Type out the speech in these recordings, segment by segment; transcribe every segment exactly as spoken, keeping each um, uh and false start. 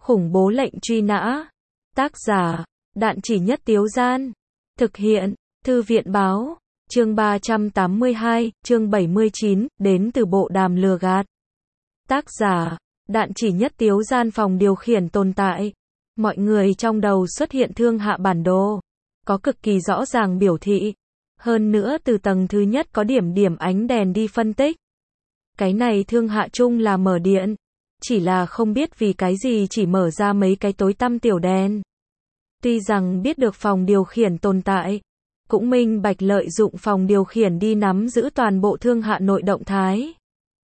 Khủng bố lệnh truy nã. Tác giả, Đạn Chỉ Nhất Tiếu Gian. Thực hiện, Thư viện báo. Chương ba trăm tám mươi hai, chương bảy mươi chín, đến từ bộ đàm lừa gạt. Tác giả, Đạn Chỉ Nhất Tiếu Gian. Phòng điều khiển tồn tại. Mọi người trong đầu xuất hiện thương hạ bản đồ. Có cực kỳ rõ ràng biểu thị. Hơn nữa từ tầng thứ nhất có điểm điểm ánh đèn đi phân tích. Cái này thương hạ chung là mở điện. Chỉ là không biết vì cái gì chỉ mở ra mấy cái tối tăm tiểu đèn. Tuy rằng biết được phòng điều khiển tồn tại, cũng minh bạch lợi dụng phòng điều khiển đi nắm giữ toàn bộ thương hạ nội động thái.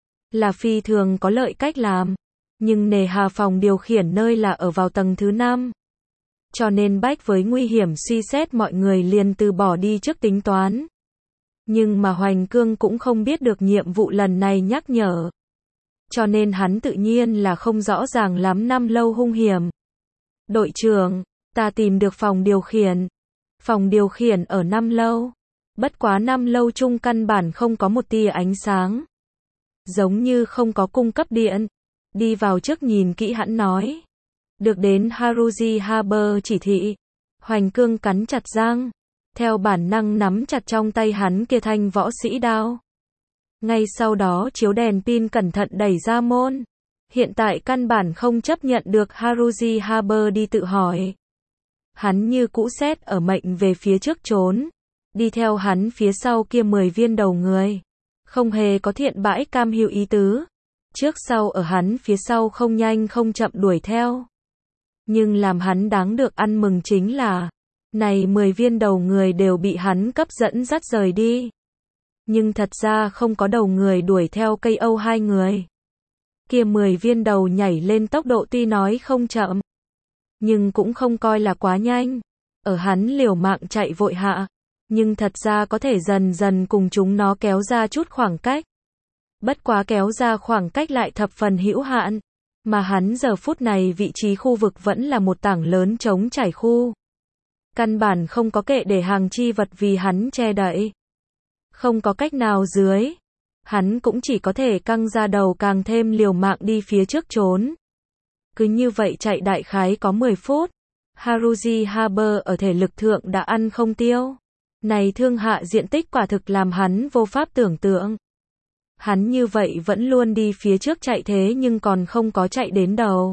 Là phi thường có lợi cách làm. Nhưng nề hà phòng điều khiển nơi là ở vào tầng thứ năm. Cho nên bách với nguy hiểm suy xét mọi người liền từ bỏ đi trước tính toán. Nhưng mà Hoành Cương cũng không biết được nhiệm vụ lần này nhắc nhở. Cho nên hắn tự nhiên là không rõ ràng lắm năm lâu hung hiểm. Đội trưởng, ta tìm được phòng điều khiển. Phòng điều khiển ở năm lâu. Bất quá năm lâu chung căn bản không có một tia ánh sáng. Giống như không có cung cấp điện. Đi vào trước nhìn kỹ hắn nói. Được đến Haruji Haber chỉ thị. Hoành Cương cắn chặt răng. Theo bản năng nắm chặt trong tay hắn kia thanh võ sĩ đao. Ngay sau đó chiếu đèn pin cẩn thận đẩy ra môn. Hiện tại căn bản không chấp nhận được Haruji Haber đi tự hỏi. Hắn như cũ xét ở mệnh về phía trước trốn. Đi theo hắn phía sau kia mười viên đầu người. Không hề có thiện bãi cam hữu ý tứ. Trước sau ở hắn phía sau không nhanh không chậm đuổi theo. Nhưng làm hắn đáng được ăn mừng chính là, này mười viên đầu người đều bị hắn cấp dẫn dắt rời đi. Nhưng thật ra không có đầu người đuổi theo cây Âu hai người. Kia mười viên đầu nhảy lên tốc độ tuy nói không chậm, nhưng cũng không coi là quá nhanh. Ở hắn liều mạng chạy vội hạ, nhưng thật ra có thể dần dần cùng chúng nó kéo ra chút khoảng cách. Bất quá kéo ra khoảng cách lại thập phần hữu hạn. Mà hắn giờ phút này vị trí khu vực vẫn là một tảng lớn trống trải khu. Căn bản không có kệ để hàng chi vật vì hắn che đậy. Không có cách nào dưới. Hắn cũng chỉ có thể căng ra đầu càng thêm liều mạng đi phía trước trốn. Cứ như vậy chạy đại khái có mười phút. Haruji Haber ở thể lực thượng đã ăn không tiêu. Này thương hạ diện tích quả thực làm hắn vô pháp tưởng tượng. Hắn như vậy vẫn luôn đi phía trước chạy thế nhưng còn không có chạy đến đầu.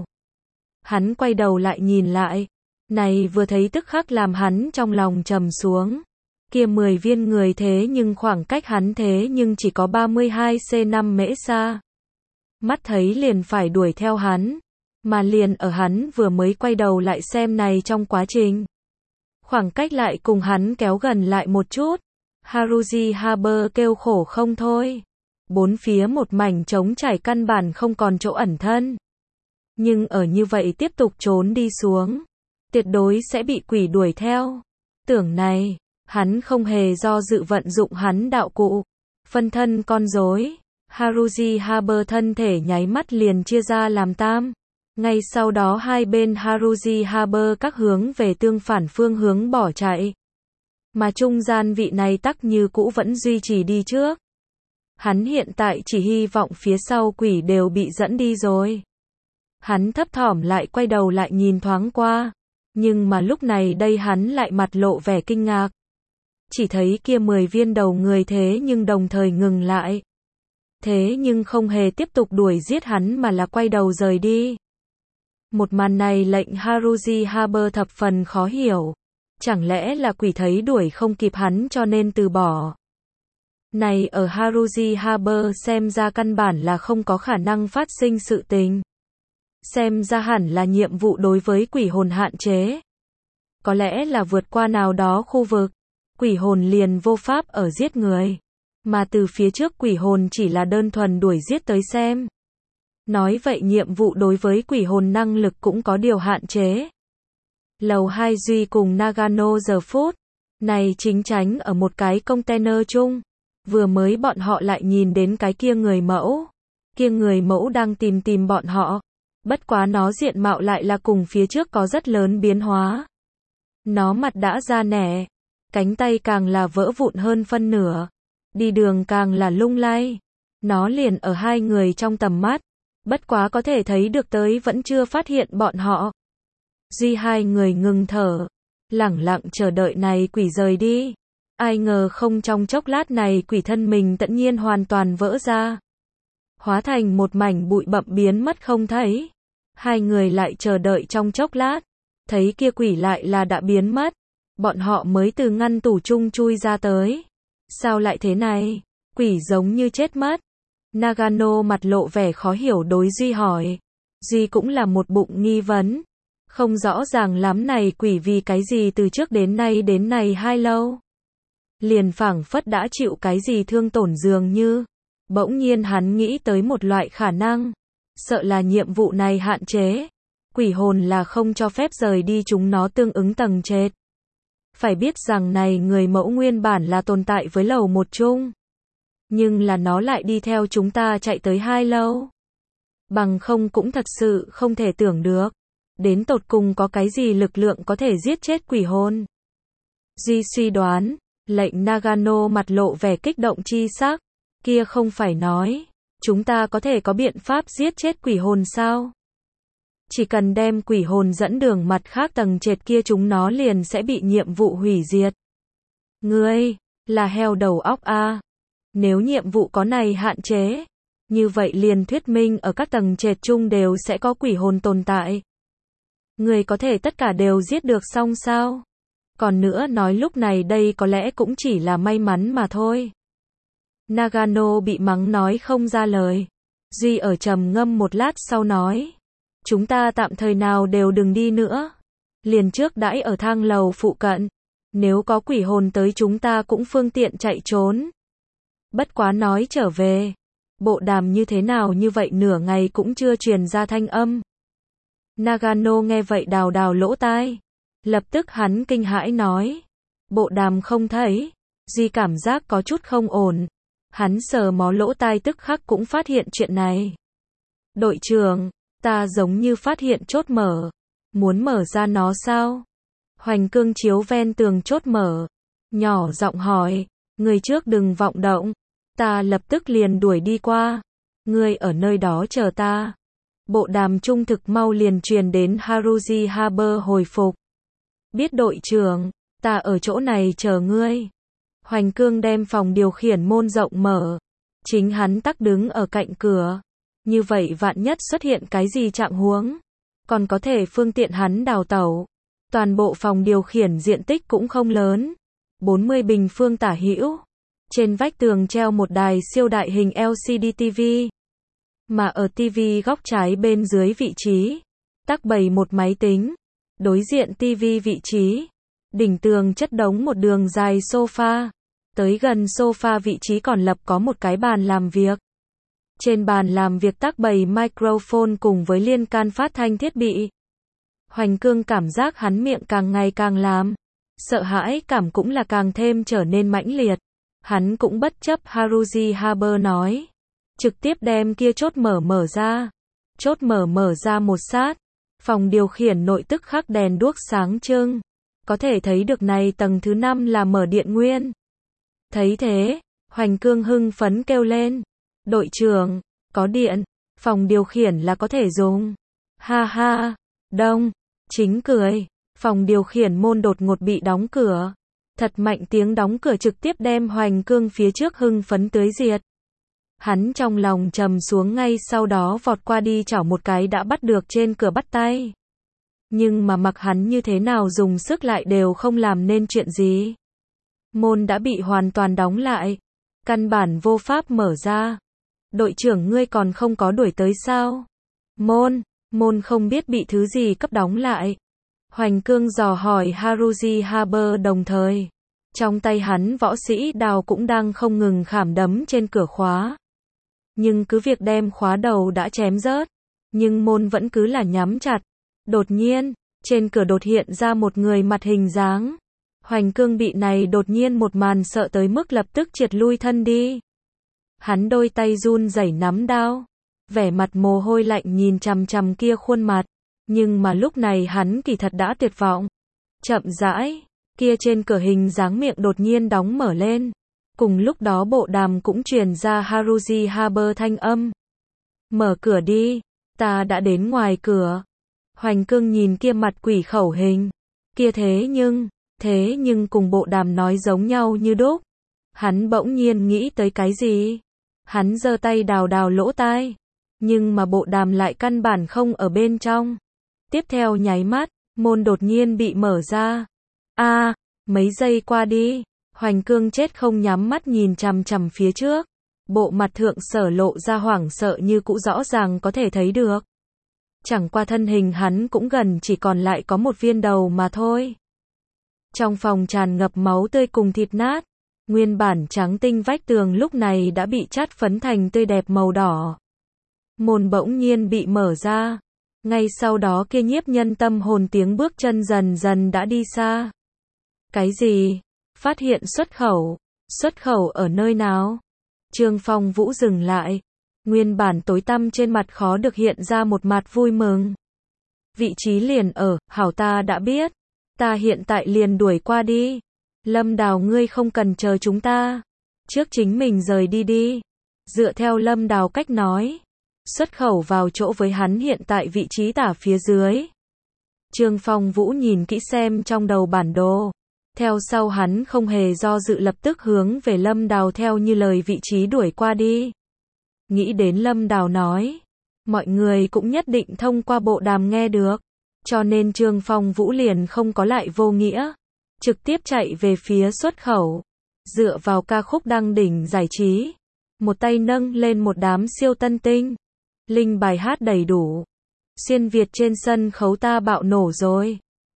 Hắn quay đầu lại nhìn lại. Này vừa thấy tức khắc làm hắn trong lòng trầm xuống. Kia mười viên người thế nhưng khoảng cách hắn thế nhưng chỉ có ba mươi hai xê năm mễ xa. Mắt thấy liền phải đuổi theo hắn. Mà liền ở hắn vừa mới quay đầu lại xem này trong quá trình. Khoảng cách lại cùng hắn kéo gần lại một chút. Haruji Haber kêu khổ không thôi. Bốn phía một mảnh trống trải căn bản không còn chỗ ẩn thân. Nhưng ở như vậy tiếp tục trốn đi xuống, tuyệt đối sẽ bị quỷ đuổi theo. Tưởng này, hắn không hề do dự vận dụng hắn đạo cụ. Phân thân con rối. Haruji Haber thân thể nháy mắt liền chia ra làm tam. Ngay sau đó hai bên Haruji Haber các hướng về tương phản phương hướng bỏ chạy. Mà trung gian vị này tắc như cũ vẫn duy trì đi trước. Hắn hiện tại chỉ hy vọng phía sau quỷ đều bị dẫn đi rồi. Hắn thấp thỏm lại quay đầu lại nhìn thoáng qua. Nhưng mà lúc này đây hắn lại mặt lộ vẻ kinh ngạc. Chỉ thấy kia mười viên đầu người thế nhưng đồng thời ngừng lại. Thế nhưng không hề tiếp tục đuổi giết hắn mà là quay đầu rời đi. Một màn này lệnh Haruji Haber thập phần khó hiểu. Chẳng lẽ là quỷ thấy đuổi không kịp hắn cho nên từ bỏ. Này ở Haruji Haber xem ra căn bản là không có khả năng phát sinh sự tình. Xem ra hẳn là nhiệm vụ đối với quỷ hồn hạn chế. Có lẽ là vượt qua nào đó khu vực, quỷ hồn liền vô pháp ở giết người. Mà từ phía trước quỷ hồn chỉ là đơn thuần đuổi giết tới xem. Nói vậy nhiệm vụ đối với quỷ hồn năng lực cũng có điều hạn chế. Lầu hai Duy cùng Nagano giờ phút này chính tránh ở một cái container chung. Vừa mới bọn họ lại nhìn đến cái kia người mẫu. Kia người mẫu đang tìm tìm bọn họ. Bất quá nó diện mạo lại là cùng phía trước có rất lớn biến hóa. Nó mặt đã ra nẻ. Cánh tay càng là vỡ vụn hơn phân nửa. Đi đường càng là lung lay. Nó liền ở hai người trong tầm mắt. Bất quá có thể thấy được tới vẫn chưa phát hiện bọn họ. Duy hai người ngừng thở, lẳng lặng chờ đợi này quỷ rời đi. Ai ngờ không trong chốc lát này quỷ thân mình tự nhiên hoàn toàn vỡ ra. Hóa thành một mảnh bụi bặm biến mất không thấy. Hai người lại chờ đợi trong chốc lát. Thấy kia quỷ lại là đã biến mất. Bọn họ mới từ ngăn tủ chung chui ra tới. Sao lại thế này? Quỷ giống như chết mất. Nagano mặt lộ vẻ khó hiểu đối Duy hỏi. Duy cũng là một bụng nghi vấn. Không rõ ràng lắm này quỷ vì cái gì từ trước đến nay đến này hai lâu. Liền phảng phất đã chịu cái gì thương tổn dường như. Bỗng nhiên hắn nghĩ tới một loại khả năng. Sợ là nhiệm vụ này hạn chế. Quỷ hồn là không cho phép rời đi chúng nó tương ứng tầng trệt. Phải biết rằng này người mẫu nguyên bản là tồn tại với lầu một chung. Nhưng là nó lại đi theo chúng ta chạy tới hai lâu. Bằng không cũng thật sự không thể tưởng được. Đến tột cùng có cái gì lực lượng có thể giết chết quỷ hồn. Duy suy đoán, lệnh Nagano mặt lộ vẻ kích động chi sắc. Kia không phải nói, chúng ta có thể có biện pháp giết chết quỷ hồn sao? Chỉ cần đem quỷ hồn dẫn đường mặt khác tầng trệt kia chúng nó liền sẽ bị nhiệm vụ hủy diệt. Ngươi, là heo đầu óc a. Nếu nhiệm vụ có này hạn chế, như vậy liền thuyết minh ở các tầng trệt chung đều sẽ có quỷ hồn tồn tại. Ngươi có thể tất cả đều giết được xong sao? Còn nữa nói lúc này đây có lẽ cũng chỉ là may mắn mà thôi. Nagano bị mắng nói không ra lời. Duy ở trầm ngâm một lát sau nói. Chúng ta tạm thời nào đều đừng đi nữa. Liền trước đãi ở thang lầu phụ cận. Nếu có quỷ hồn tới chúng ta cũng phương tiện chạy trốn. Bất quá nói trở về. Bộ đàm như thế nào như vậy nửa ngày cũng chưa truyền ra thanh âm. Nagano nghe vậy đào đào lỗ tai. Lập tức hắn kinh hãi nói. Bộ đàm không thấy. Duy cảm giác có chút không ổn. Hắn sờ mó lỗ tai tức khắc cũng phát hiện chuyện này. Đội trưởng, ta giống như phát hiện chốt mở. Muốn mở ra nó sao? Hoành Cương chiếu ven tường chốt mở. Nhỏ giọng hỏi, người trước đừng vọng động. Ta lập tức liền đuổi đi qua. Ngươi ở nơi đó chờ ta. Bộ đàm trung thực mau liền truyền đến Haruji Haber hồi phục. Biết đội trưởng, ta ở chỗ này chờ ngươi. Hoành Cương đem phòng điều khiển môn rộng mở. Chính hắn tắc đứng ở cạnh cửa. Như vậy vạn nhất xuất hiện cái gì trạng huống. Còn có thể phương tiện hắn đào tẩu. Toàn bộ phòng điều khiển diện tích cũng không lớn. bốn mươi bình phương tả hữu. Trên vách tường treo một đài siêu đại hình L C D ti vi. Mà ở ti vi góc trái bên dưới vị trí. Tắc bày một máy tính. Đối diện ti vi vị trí. Đỉnh tường chất đống một đường dài sofa. Tới gần sofa vị trí còn lập có một cái bàn làm việc. Trên bàn làm việc tác bày microphone cùng với liên can phát thanh thiết bị. Hoành Cương cảm giác hắn miệng càng ngày càng làm. Sợ hãi cảm cũng là càng thêm trở nên mãnh liệt. Hắn cũng bất chấp Haruji Haber nói. Trực tiếp đem kia chốt mở mở ra. Chốt mở mở ra một sát. Phòng điều khiển nội tức khắc đèn đuốc sáng trưng. Có thể thấy được này tầng thứ năm là mở điện nguyên. Thấy thế, Hoành Cương hưng phấn kêu lên. Đội trưởng, có điện, phòng điều khiển là có thể dùng. Ha ha, đông, chính cười, phòng điều khiển môn đột ngột bị đóng cửa. Thật mạnh tiếng đóng cửa trực tiếp đem Hoành Cương phía trước hưng phấn tưới diệt. Hắn trong lòng trầm xuống ngay sau đó vọt qua đi chảo một cái đã bắt được trên cửa bắt tay. Nhưng mà mặc hắn như thế nào dùng sức lại đều không làm nên chuyện gì. Môn đã bị hoàn toàn đóng lại. Căn bản vô pháp mở ra. Đội trưởng ngươi còn không có đuổi tới sao? Môn, môn không biết bị thứ gì cấp đóng lại. Hoành Cương dò hỏi Haruji Haber đồng thời. Trong tay hắn võ sĩ đào cũng đang không ngừng khảm đấm trên cửa khóa. Nhưng cứ việc đem khóa đầu đã chém rớt. Nhưng môn vẫn cứ là nhắm chặt. Đột nhiên, trên cửa đột hiện ra một người mặt hình dáng. Hoành Cương bị này đột nhiên một màn sợ tới mức lập tức triệt lui thân đi. Hắn đôi tay run rẩy nắm đao. Vẻ mặt mồ hôi lạnh nhìn chằm chằm kia khuôn mặt. Nhưng mà lúc này hắn kỳ thật đã tuyệt vọng. Chậm rãi, kia trên cửa hình dáng miệng đột nhiên đóng mở lên. Cùng lúc đó bộ đàm cũng truyền ra Haruji Haber thanh âm. Mở cửa đi, ta đã đến ngoài cửa. Hoành Cương nhìn kia mặt quỷ khẩu hình. Kia thế nhưng, thế nhưng cùng Bộ Đàm nói giống nhau như đúc. Hắn bỗng nhiên nghĩ tới cái gì? Hắn giơ tay đào đào lỗ tai. Nhưng mà Bộ Đàm lại căn bản không ở bên trong. Tiếp theo nháy mắt, môn đột nhiên bị mở ra. A, mấy giây qua đi, Hoành Cương chết không nhắm mắt nhìn chằm chằm phía trước. Bộ mặt thượng sở lộ ra hoảng sợ như cũ rõ ràng có thể thấy được. Chẳng qua thân hình hắn cũng gần chỉ còn lại có một viên đầu mà thôi. Trong phòng tràn ngập máu tươi cùng thịt nát. Nguyên bản trắng tinh vách tường lúc này đã bị chát phấn thành tươi đẹp màu đỏ. Môn bỗng nhiên bị mở ra. Ngay sau đó kia nhiếp nhân tâm hồn tiếng bước chân dần dần đã đi xa. Cái gì? Phát hiện xuất khẩu. Xuất khẩu ở nơi nào? Trương Phong Vũ dừng lại. Nguyên bản tối tăm trên mặt khó được hiện ra một mặt vui mừng. Vị trí liền ở, hảo ta đã biết. Ta hiện tại liền đuổi qua đi. Lâm Đào ngươi không cần chờ chúng ta. Trước chính mình rời đi đi. Dựa theo Lâm Đào cách nói. Xuất khẩu vào chỗ với hắn hiện tại vị trí tả phía dưới. Trương Phong Vũ nhìn kỹ xem trong đầu bản đồ. Theo sau hắn không hề do dự lập tức hướng về Lâm Đào theo như lời vị trí đuổi qua đi. Nghĩ đến Lâm Đào nói. Mọi người cũng nhất định thông qua Bộ Đàm nghe được. Cho nên Trương Phong Vũ liền không có lại vô nghĩa. Trực tiếp chạy về phía xuất khẩu. Dựa vào ca khúc đăng đỉnh giải trí. Một tay nâng lên một đám siêu tân tinh. Linh bài hát đầy đủ. Xuyên Việt trên sân khấu ta bạo nổ rồi.